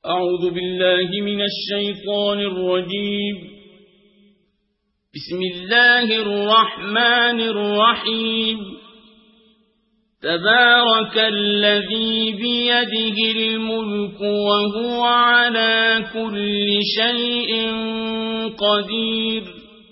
أعوذ بالله من الشيطان الرجيم. بسم الله الرحمن الرحيم. تبارك الذي بيده الملك وهو على كل شيء قدير.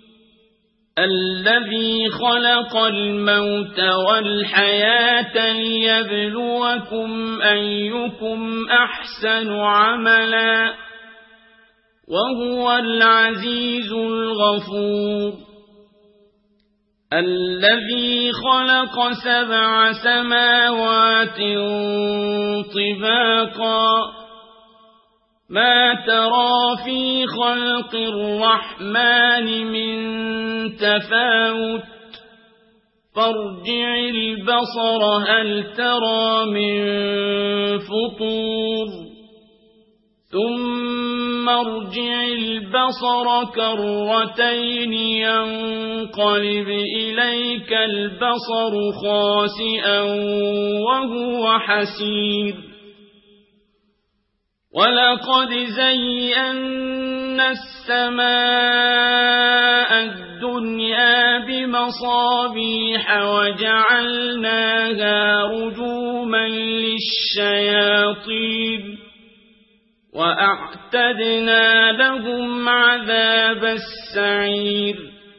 الذي خلق الموت والحياة ليبلوكم أيكم أحسن عملا وهو العزيز الغفور. الذي خلق 7 سماوات طباقا ما ترى في خلق الرحمن من تفاوت فارجع البصر هل ترى من فطور ثم ارجع البصر كرتين ينقلب إليك البصر خاسئا وهو حسير. ولقد زينا السماء الدنيا بمصابيح وجعلناها رجوما للشياطين وأعتدنا لهم عذاب السعير.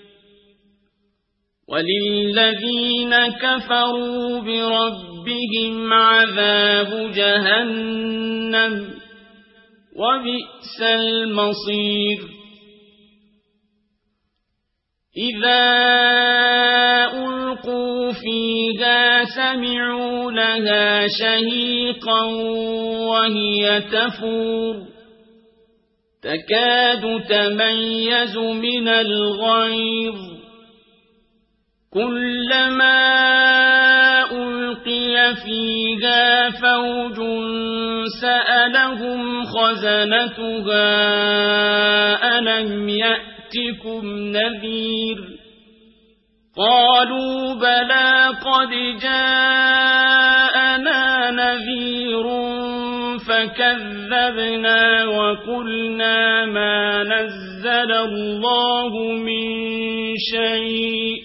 وللذين كفروا بربهم عذاب جهنم وبئس المصير. إذا ألقوا فيها سمعوا لها شهيقا وهي تفور تكاد تميز من الغيظ كلما ألقي فيها فوج سألهم خزنتها ألم يأتكم نذير قالوا بلى قد جاءنا نذير فكذبنا وقلنا ما نزل الله من شيء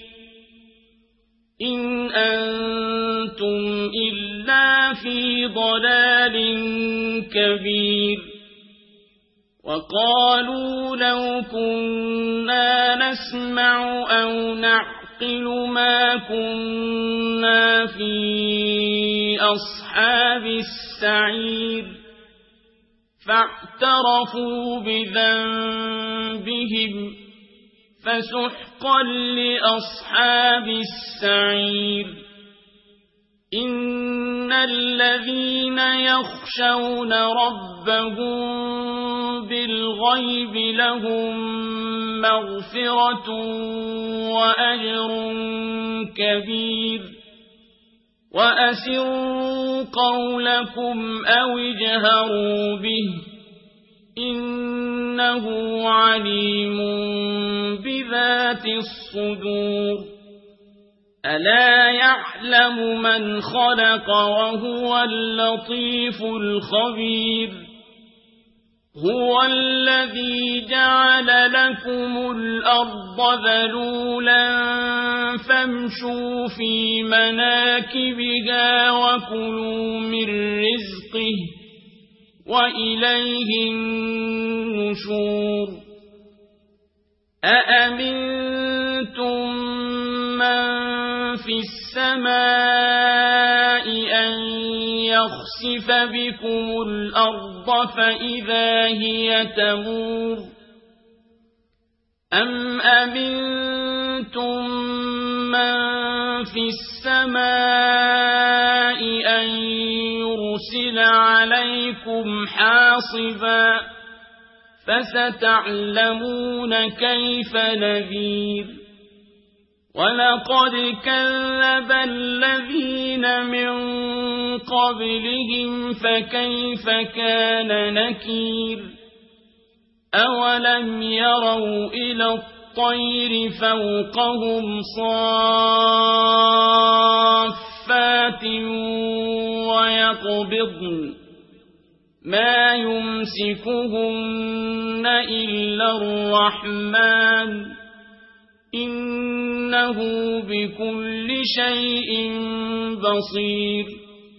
إن أنتم إلا في ضلال كبير. وقالوا لو كنا نسمع أو نعقل ما كنا في أصحاب السعير فاعترفوا بذنبهم فسحقا لأصحاب السعير. إن الذين يخشون ربهم بالغيب لهم مغفرة وأجر كبير. وأسروا قولكم أو اجهروا به إنه عليم بذات الصدور. ألا يعلم من خلق وهو اللطيف الخبير. هو الذي جعل لكم الأرض ذلولا فامشوا في مناكبها وكلوا من رزقه وإليه النشور. أأمنتم من في السماء أن يخسف بكم الأرض فإذا هي تمور أم أمنتم من في السماء أن يرسل عليكم حاصبا فستعلمون كيف نذير. ولقد كذب الذين من قبلهم فكيف كان نكير. أولم يروا إلى الطير فوقهم صافات ويقبضن ما يمسكهن إلا الرحمن إنه بكل شيء بصير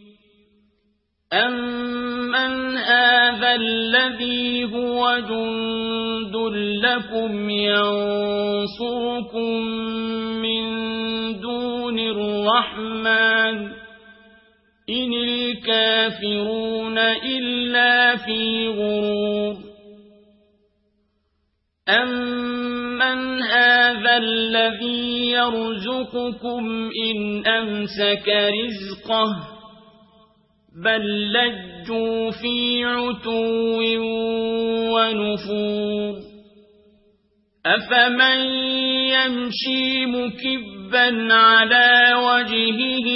أمن هذا الذي هو جند لكم ينصركم من دون الرحمن إن الكافرون إلا في غرور أمن هذا الذي يرزقكم إن أمسك رزقه بل لجوا في عتو ونفور أفمن يمشي مكبا على وجهه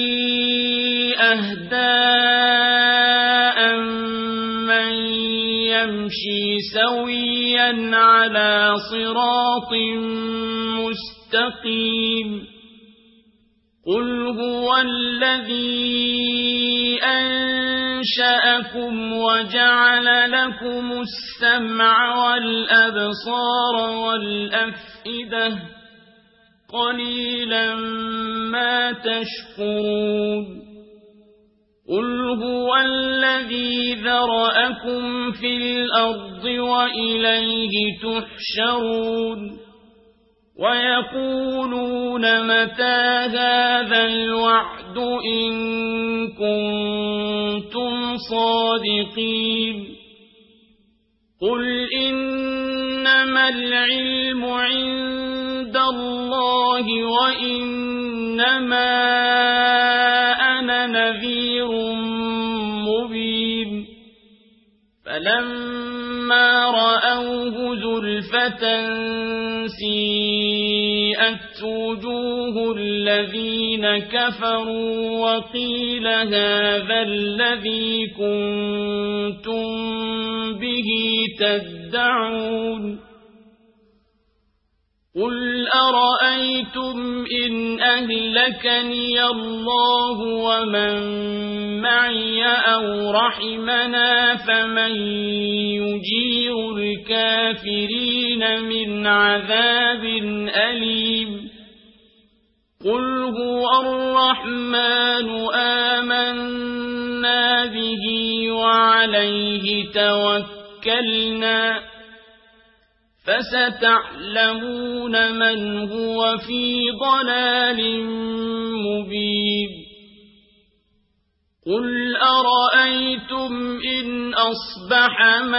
أهدى من يمشي سويا على صراط مستقيم قل هو الذي أنشأكم وجعل لكم السمع والأبصار والأفئدة قليلا ما تشكرون قل هو الذي ذرأكم في الأرض وإليه تحشرون ويقولون متى هذا الوعد إن كنتم صادقين قل إنما العلم عند الله وإنما أنا نذير مبين فلما رأوه زلفة سيئت وجوه الذين كفروا وقيل هذا الذي كنتم به تدعون قل أرأيتم إن أهلكني الله ومن معي أو رحمنا فمن يجير الكافرين من عذاب أليم قل هو الرحمن آمنا به وعليه توكلنا فستعلمون من هو في ضلال مبين قل أرأيتم إن أصبح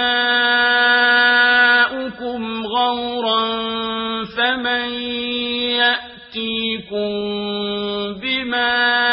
ماؤكم غورا فمن يأتيكم بماء